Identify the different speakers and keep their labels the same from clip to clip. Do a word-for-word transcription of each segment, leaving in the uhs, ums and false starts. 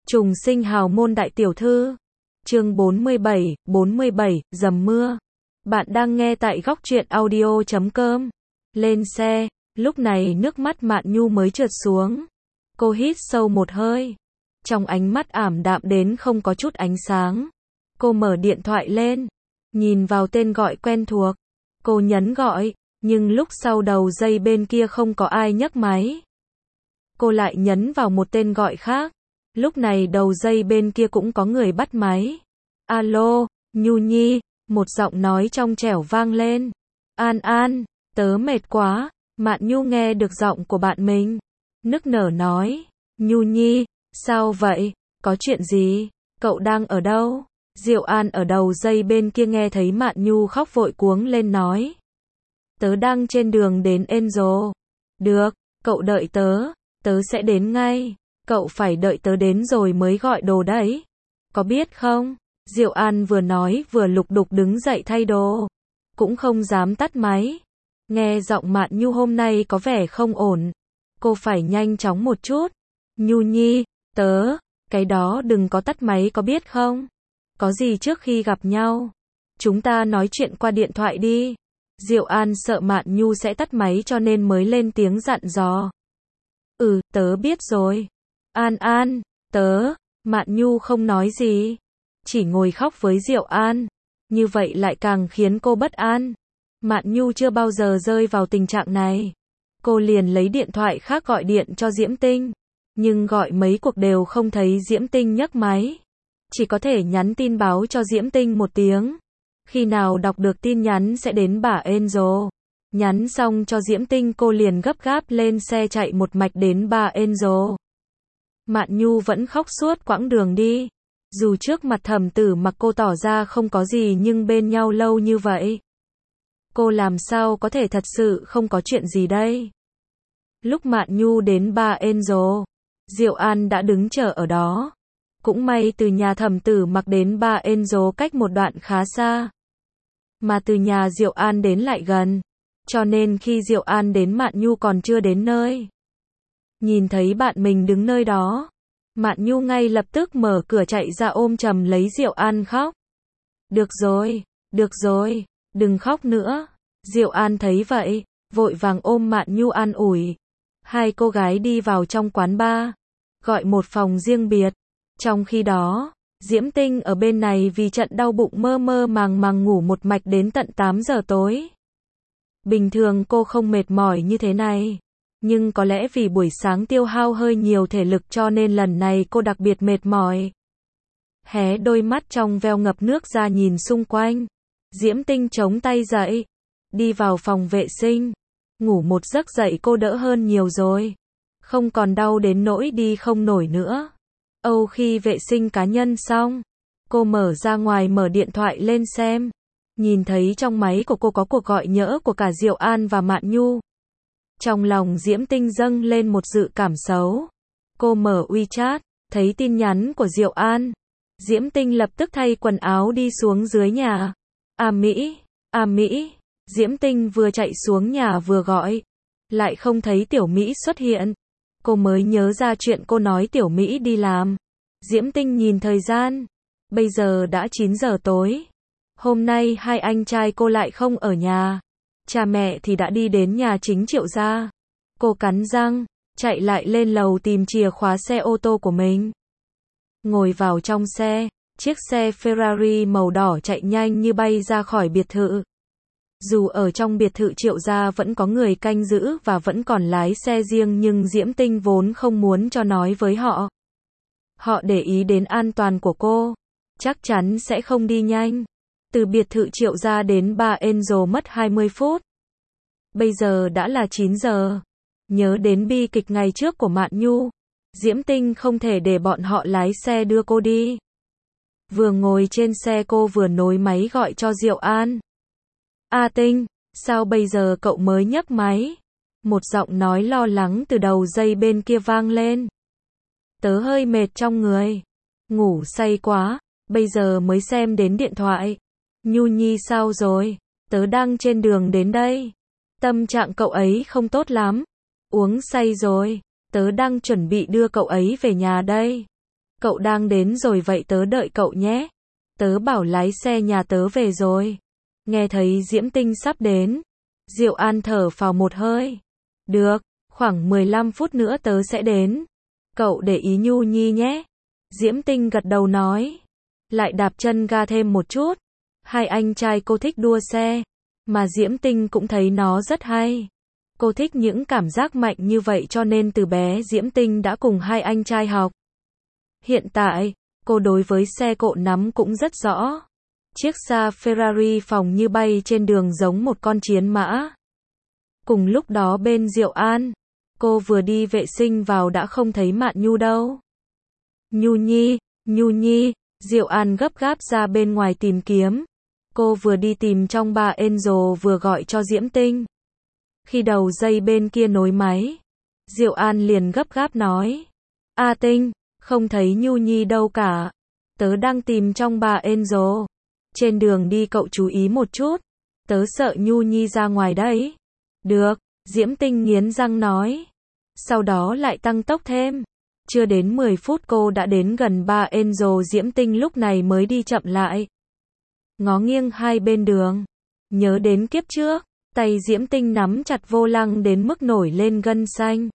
Speaker 1: Trùng sinh hào môn đại tiểu thư. Chương bốn mươi bảy, bốn mươi bảy, dầm mưa. Bạn đang nghe tại góc truyện audio chấm com. Lên xe, lúc này nước mắt Mạn Nhu mới trượt xuống. Cô hít sâu một hơi. Trong ánh mắt ảm đạm đến không có chút ánh sáng. Cô mở điện thoại lên, nhìn vào tên gọi quen thuộc. Cô nhấn gọi, nhưng lúc sau đầu dây bên kia không có ai nhấc máy. Cô lại nhấn vào một tên gọi khác. Lúc này đầu dây bên kia cũng có người bắt máy. Alo, Nhu Nhi, một giọng nói trong trẻo vang lên. An An, tớ mệt quá. Mạn Nhu nghe được giọng của bạn mình, nức nở nói. Nhu Nhi, sao vậy? Có chuyện gì? Cậu đang ở đâu? Diệu An ở đầu dây bên kia nghe thấy Mạn Nhu khóc vội cuống lên nói. Tớ đang trên đường đến Angel. Được, cậu đợi tớ, tớ sẽ đến ngay. Cậu phải đợi tớ đến rồi mới gọi đồ đấy. Có biết không? Diệu An vừa nói vừa lục đục đứng dậy thay đồ. Cũng không dám tắt máy. Nghe giọng Mạn Nhu hôm nay có vẻ không ổn. Cô phải nhanh chóng một chút. Nhu Nhi, tớ, cái đó đừng có tắt máy có biết không? Có gì trước khi gặp nhau, chúng ta nói chuyện qua điện thoại đi. Diệu An sợ Mạn Nhu sẽ tắt máy cho nên mới lên tiếng dặn dò. Ừ, tớ biết rồi. An An, tớ, Mạn Nhu không nói gì, chỉ ngồi khóc với Diệu An. Như vậy lại càng khiến cô bất an. Mạn Nhu chưa bao giờ rơi vào tình trạng này. Cô liền lấy điện thoại khác gọi điện cho Diễm Tinh. Nhưng gọi mấy cuộc đều không thấy Diễm Tinh nhấc máy. Chỉ có thể nhắn tin báo cho Diễm Tinh một tiếng. Khi nào đọc được tin nhắn sẽ đến bả Angel. Nhắn xong cho Diễm Tinh cô liền gấp gáp lên xe chạy một mạch đến bả Angel. Mạn Nhu vẫn khóc suốt quãng đường đi. Dù trước mặt Thẩm Tử Mặc cô tỏ ra không có gì nhưng bên nhau lâu như vậy, cô làm sao có thể thật sự không có chuyện gì đây. Lúc Mạn Nhu đến bả Angel, Diệu An đã đứng chờ ở đó. Cũng may từ nhà Thẩm Tử Mặc đến bả Angel cách một đoạn khá xa. Mà từ nhà Diệu An đến lại gần. Cho nên khi Diệu An đến Mạn Nhu còn chưa đến nơi. Nhìn thấy bạn mình đứng nơi đó, Mạn Nhu ngay lập tức mở cửa chạy ra ôm chầm lấy Diệu An khóc. Được rồi, được rồi, đừng khóc nữa. Diệu An thấy vậy, vội vàng ôm Mạn Nhu an ủi. Hai cô gái đi vào trong quán bar, gọi một phòng riêng biệt. Trong khi đó, Diễm Tinh ở bên này vì trận đau bụng mơ mơ màng màng ngủ một mạch đến tận tám giờ tối. Bình thường cô không mệt mỏi như thế này. Nhưng có lẽ vì buổi sáng tiêu hao hơi nhiều thể lực cho nên lần này cô đặc biệt mệt mỏi. Hé đôi mắt trong veo ngập nước ra nhìn xung quanh. Diễm Tinh chống tay dậy, đi vào phòng vệ sinh. Ngủ một giấc dậy cô đỡ hơn nhiều rồi. Không còn đau đến nỗi đi không nổi nữa. Âu khi vệ sinh cá nhân xong, cô mở ra ngoài mở điện thoại lên xem. Nhìn thấy trong máy của cô có cuộc gọi nhỡ của cả Diệu An và Mạn Nhu. Trong lòng Diễm Tinh dâng lên một dự cảm xấu. Cô mở WeChat, thấy tin nhắn của Diệu An. Diễm Tinh lập tức thay quần áo đi xuống dưới nhà. À Mỹ, à Mỹ. Diễm Tinh vừa chạy xuống nhà vừa gọi. Lại không thấy Tiểu Mỹ xuất hiện. Cô mới nhớ ra chuyện cô nói Tiểu Mỹ đi làm. Diễm Tinh nhìn thời gian. Bây giờ đã chín giờ tối. Hôm nay hai anh trai cô lại không ở nhà. Cha mẹ thì đã đi đến nhà chính Triệu gia. Cô cắn răng, chạy lại lên lầu tìm chìa khóa xe ô tô của mình. Ngồi vào trong xe, chiếc xe Ferrari màu đỏ chạy nhanh như bay ra khỏi biệt thự. Dù ở trong biệt thự Triệu gia vẫn có người canh giữ và vẫn còn lái xe riêng nhưng Diễm Tinh vốn không muốn cho nói với họ. Họ để ý đến an toàn của cô, chắc chắn sẽ không đi nhanh. Từ biệt thự Triệu gia đến bả Angel mất hai mươi phút. Bây giờ đã là chín giờ. Nhớ đến bi kịch ngày trước của Mạn Nhu, Diễm Tinh không thể để bọn họ lái xe đưa cô đi. Vừa ngồi trên xe cô vừa nối máy gọi cho Diệu An. A Tinh, sao bây giờ cậu mới nhấc máy? Một giọng nói lo lắng từ đầu dây bên kia vang lên. Tớ hơi mệt trong người. Ngủ say quá, bây giờ mới xem đến điện thoại. Nhu Nhi sao rồi? Tớ đang trên đường đến đây. Tâm trạng cậu ấy không tốt lắm. Uống say rồi. Tớ đang chuẩn bị đưa cậu ấy về nhà đây. Cậu đang đến rồi vậy tớ đợi cậu nhé. Tớ bảo lái xe nhà tớ về rồi. Nghe thấy Diễm Tinh sắp đến, Diệu An thở phào một hơi. Được, khoảng mười lăm phút nữa tớ sẽ đến. Cậu để ý Nhu Nhi nhé. Diễm Tinh gật đầu nói. Lại đạp chân ga thêm một chút. Hai anh trai cô thích đua xe, mà Diễm Tinh cũng thấy nó rất hay. Cô thích những cảm giác mạnh như vậy cho nên từ bé Diễm Tinh đã cùng hai anh trai học. Hiện tại, cô đối với xe cộ nắm cũng rất rõ. Chiếc xa Ferrari phóng như bay trên đường giống một con chiến mã. Cùng lúc đó bên Diệu An, cô vừa đi vệ sinh vào đã không thấy Mạn Nhu đâu. Nhu Nhi, Nhu Nhi, Diệu An gấp gáp ra bên ngoài tìm kiếm. Cô vừa đi tìm trong ba Angel vừa gọi cho Diễm Tinh. Khi đầu dây bên kia nối máy, Diệu An liền gấp gáp nói. A Tinh, không thấy Nhu Nhi đâu cả. Tớ đang tìm trong ba Angel. Trên đường đi cậu chú ý một chút. Tớ sợ Nhu Nhi ra ngoài đấy. Được, Diễm Tinh nghiến răng nói. Sau đó lại tăng tốc thêm. Chưa đến mười phút cô đã đến gần ba Angel. Diễm Tinh lúc này mới đi chậm lại. Ngó nghiêng hai bên đường. Nhớ đến kiếp trước, tay Diễm Tinh nắm chặt vô lăng đến mức nổi lên gân xanh.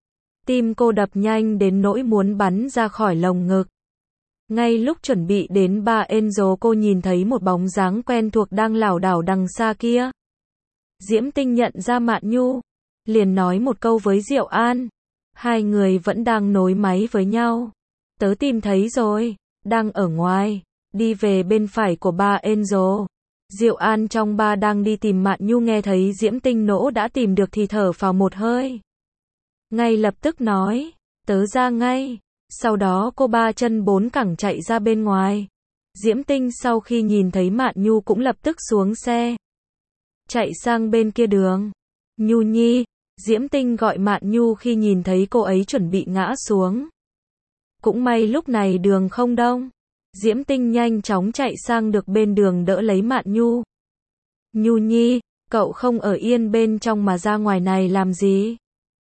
Speaker 1: Tim cô đập nhanh đến nỗi muốn bắn ra khỏi lồng ngực. Ngay lúc chuẩn bị đến ba Angel cô nhìn thấy một bóng dáng quen thuộc đang lảo đảo đằng xa kia. Diễm Tinh nhận ra Mạn Nhu, liền nói một câu với Diệu An. Hai người vẫn đang nối máy với nhau. Tớ tìm thấy rồi, đang ở ngoài, đi về bên phải của ba Angel. Diệu An trong ba đang đi tìm Mạn Nhu nghe thấy Diễm Tinh nỗ đã tìm được thì thở phào một hơi. Ngay lập tức nói, tớ ra ngay. Sau đó cô ba chân bốn cẳng chạy ra bên ngoài. Diễm Tinh sau khi nhìn thấy Mạn Nhu cũng lập tức xuống xe. Chạy sang bên kia đường. Nhu Nhi, Diễm Tinh gọi Mạn Nhu khi nhìn thấy cô ấy chuẩn bị ngã xuống. Cũng may lúc này đường không đông. Diễm Tinh nhanh chóng chạy sang được bên đường đỡ lấy Mạn Nhu. Nhu Nhi, cậu không ở yên bên trong mà ra ngoài này làm gì?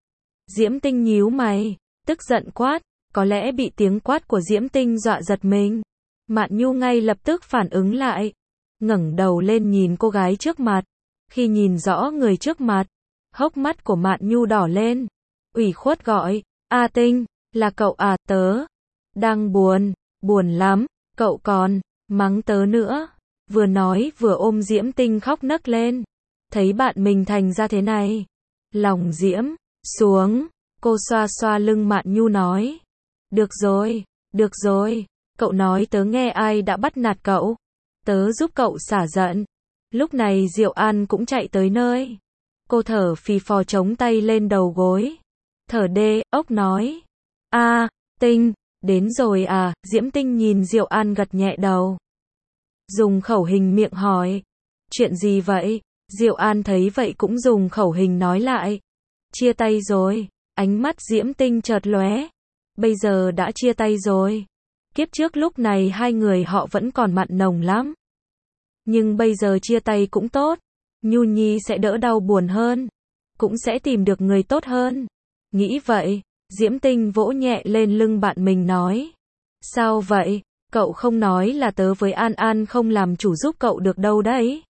Speaker 1: Diễm Tinh nhíu mày, tức giận quát, có lẽ bị tiếng quát của Diễm Tinh dọa giật mình. Mạn Nhu ngay lập tức phản ứng lại, ngẩng đầu lên nhìn cô gái trước mặt. Khi nhìn rõ người trước mặt, hốc mắt của Mạn Nhu đỏ lên, ủy khuất gọi, A Tinh, là cậu à? Tớ đang buồn, buồn lắm, cậu còn mắng tớ nữa. Vừa nói vừa ôm Diễm Tinh khóc nấc lên. Thấy bạn mình thành ra thế này, lòng Diễm xuống, cô xoa xoa lưng Mạn Nhu nói. Được rồi, được rồi, cậu nói tớ nghe ai đã bắt nạt cậu. Tớ giúp cậu xả giận. Lúc này Diệu An cũng chạy tới nơi. Cô thở phì phò chống tay lên đầu gối. Thở đê, ốc nói. A, Tinh, đến rồi à? Diễm Tinh nhìn Diệu An gật nhẹ đầu. Dùng khẩu hình miệng hỏi. Chuyện gì vậy? Diệu An thấy vậy cũng dùng khẩu hình nói lại. Chia tay rồi. Ánh mắt Diễm Tinh chợt lóe. Bây giờ đã chia tay rồi. Kiếp trước lúc này hai người họ vẫn còn mặn nồng lắm. Nhưng bây giờ chia tay cũng tốt. Nhu Nhi sẽ đỡ đau buồn hơn. Cũng sẽ tìm được người tốt hơn. Nghĩ vậy, Diễm Tinh vỗ nhẹ lên lưng bạn mình nói. Sao vậy? Cậu không nói là tớ với An An không làm chủ giúp cậu được đâu đấy.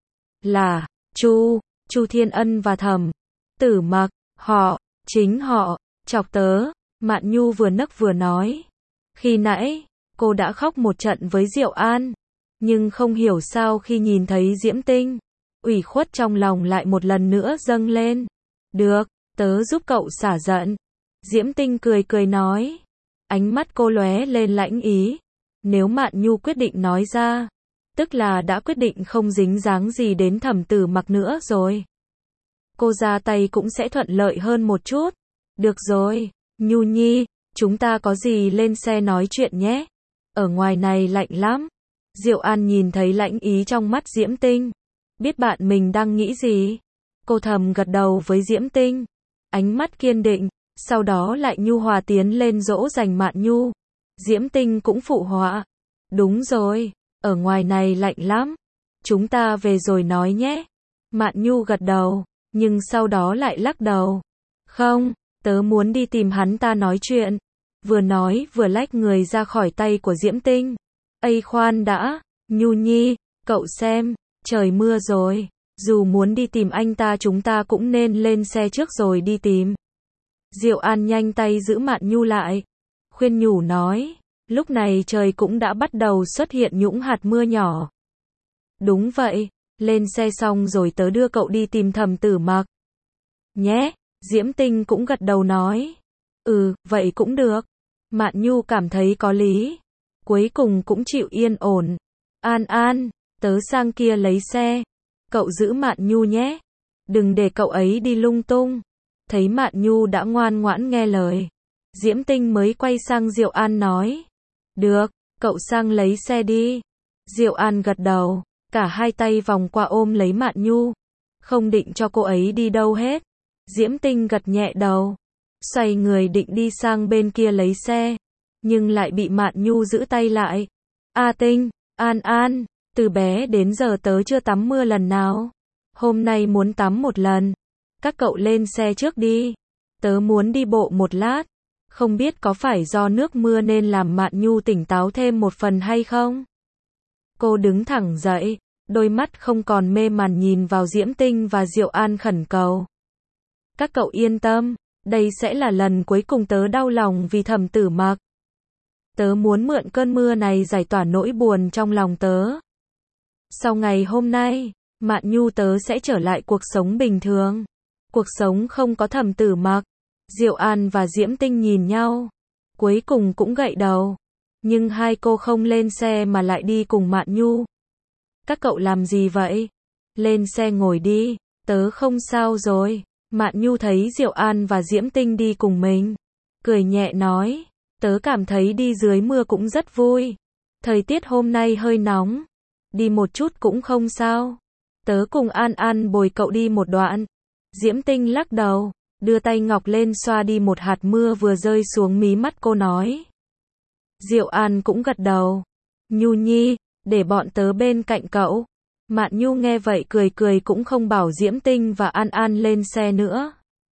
Speaker 1: Là, Chu, Chu Thiên Ân và Thẩm Tử Mặc, họ, chính họ, chọc tớ. Mạn Nhu vừa nấc vừa nói. Khi nãy, cô đã khóc một trận với Diệu An. Nhưng không hiểu sao khi nhìn thấy Diễm Tinh, ủy khuất trong lòng lại một lần nữa dâng lên. Được, tớ giúp cậu xả giận. Diễm Tinh cười cười nói. Ánh mắt cô lóe lên lãnh ý. Nếu Mạn Nhu quyết định nói ra, tức là đã quyết định không dính dáng gì đến Thẩm Tử Mặc nữa rồi. Cô ra tay cũng sẽ thuận lợi hơn một chút. Được rồi, Nhu Nhi, chúng ta có gì lên xe nói chuyện nhé. Ở ngoài này lạnh lắm. Diệu An nhìn thấy lãnh ý trong mắt Diễm Tinh. Biết bạn mình đang nghĩ gì. Cô thầm gật đầu với Diễm Tinh. Ánh mắt kiên định. Sau đó lại nhu hòa tiến lên dỗ dành Mạn Nhu. Diễm Tinh cũng phụ họa. Đúng rồi, ở ngoài này lạnh lắm. Chúng ta về rồi nói nhé. Mạn Nhu gật đầu, nhưng sau đó lại lắc đầu. Không, tớ muốn đi tìm hắn ta nói chuyện. vừa nói vừa lách người ra khỏi tay của Diễm Tinh. Ây khoan đã, Nhu Nhi, cậu xem, trời mưa rồi, dù muốn đi tìm anh ta chúng ta cũng nên lên xe trước rồi đi tìm. Diệu An nhanh tay giữ Mạn Nhu lại, khuyên nhủ nói, lúc này trời cũng đã bắt đầu xuất hiện những hạt mưa nhỏ. Đúng vậy, lên xe xong rồi tớ đưa cậu đi tìm Thẩm Tử Mặc. Nhé, Diễm Tinh cũng gật đầu nói. Ừ, vậy cũng được. Mạn Nhu cảm thấy có lý. Cuối cùng cũng chịu yên ổn. An An, tớ sang kia lấy xe. Cậu giữ Mạn Nhu nhé. Đừng để cậu ấy đi lung tung. Thấy Mạn Nhu đã ngoan ngoãn nghe lời. Diễm Tinh mới quay sang Diệu An nói. Được, cậu sang lấy xe đi. Diệu An gật đầu. Cả hai tay vòng qua ôm lấy Mạn Nhu. Không định cho cô ấy đi đâu hết. Diễm Tinh gật nhẹ đầu. Xoay người định đi sang bên kia lấy xe. Nhưng lại bị Mạn Nhu giữ tay lại. A Tinh, An An, từ bé đến giờ tớ chưa tắm mưa lần nào. Hôm nay muốn tắm một lần. Các cậu lên xe trước đi. Tớ muốn đi bộ một lát. Không biết có phải do nước mưa nên làm Mạn Nhu tỉnh táo thêm một phần hay không? Cô đứng thẳng dậy, đôi mắt không còn mê màn nhìn vào Diễm Tinh và Diệu An khẩn cầu. Các cậu yên tâm, đây sẽ là lần cuối cùng tớ đau lòng vì Thẩm Tử Mặc. Tớ muốn mượn cơn mưa này giải tỏa nỗi buồn trong lòng tớ. Sau ngày hôm nay, Mạn Nhu tớ sẽ trở lại cuộc sống bình thường. Cuộc sống không có Thẩm Tử Mặc. Diệu An và Diễm Tinh nhìn nhau. Cuối cùng cũng gật đầu. Nhưng hai cô không lên xe mà lại đi cùng Mạn Nhu. Các cậu làm gì vậy? Lên xe ngồi đi, tớ không sao rồi. Mạn Nhu thấy Diệu An và Diễm Tinh đi cùng mình. Cười nhẹ nói, tớ cảm thấy đi dưới mưa cũng rất vui. Thời tiết hôm nay hơi nóng. Đi một chút cũng không sao. Tớ cùng An An bồi cậu đi một đoạn. Diễm Tinh lắc đầu, đưa tay ngọc lên xoa đi một hạt mưa vừa rơi xuống mí mắt cô nói. Diệu An cũng gật đầu. Nhu Nhi, để bọn tớ bên cạnh cậu. Mạn Nhu nghe vậy cười cười cũng không bảo Diễm Tinh và An An lên xe nữa.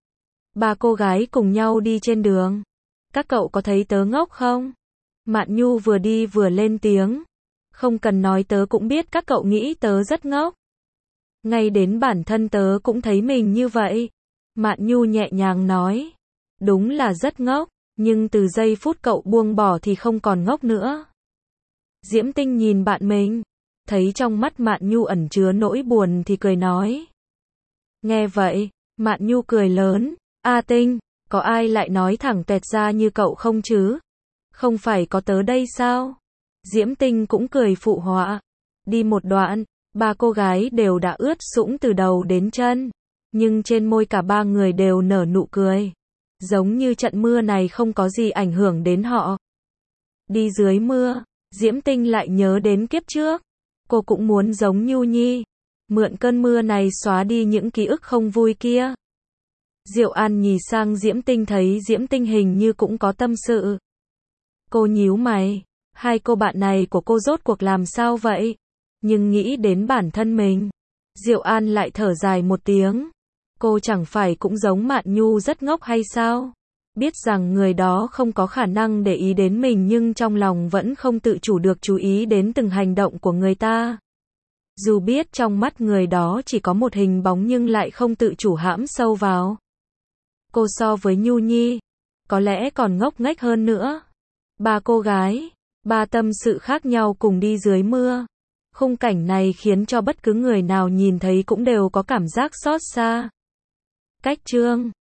Speaker 1: Ba cô gái cùng nhau đi trên đường. Các cậu có thấy tớ ngốc không? Mạn Nhu vừa đi vừa lên tiếng. Không cần nói tớ cũng biết các cậu nghĩ tớ rất ngốc. Ngay đến bản thân tớ cũng thấy mình như vậy. Mạn Nhu nhẹ nhàng nói. Đúng là rất ngốc, nhưng từ giây phút cậu buông bỏ thì không còn ngốc nữa. Diễm Tinh nhìn bạn mình, thấy trong mắt Mạn Nhu ẩn chứa nỗi buồn thì cười nói. Nghe vậy, Mạn Nhu cười lớn. A Tinh, có ai lại nói thẳng tuẹt ra như cậu không chứ? Không phải có tớ đây sao? Diễm Tinh cũng cười phụ họa. Đi một đoạn, ba cô gái đều đã ướt sũng từ đầu đến chân. Nhưng trên môi cả ba người đều nở nụ cười. Giống như trận mưa này không có gì ảnh hưởng đến họ. Đi dưới mưa, Diễm Tinh lại nhớ đến kiếp trước. Cô cũng muốn giống Nhu Nhi. Mượn cơn mưa này xóa đi những ký ức không vui kia. Diệu An nhìn sang Diễm Tinh thấy Diễm Tinh hình như cũng có tâm sự. Cô nhíu mày. Hai cô bạn này của cô rốt cuộc làm sao vậy? Nhưng nghĩ đến bản thân mình. Diệu An lại thở dài một tiếng. Cô chẳng phải cũng giống Mạn Nhu rất ngốc hay sao? Biết rằng người đó không có khả năng để ý đến mình nhưng trong lòng vẫn không tự chủ được chú ý đến từng hành động của người ta. Dù biết trong mắt người đó chỉ có một hình bóng nhưng lại không tự chủ hãm sâu vào. Cô so với Nhu Nhi, có lẽ còn ngốc nghếch hơn nữa. Ba cô gái, ba tâm sự khác nhau cùng đi dưới mưa. Khung cảnh này khiến cho bất cứ người nào nhìn thấy cũng đều có cảm giác xót xa. Cách chương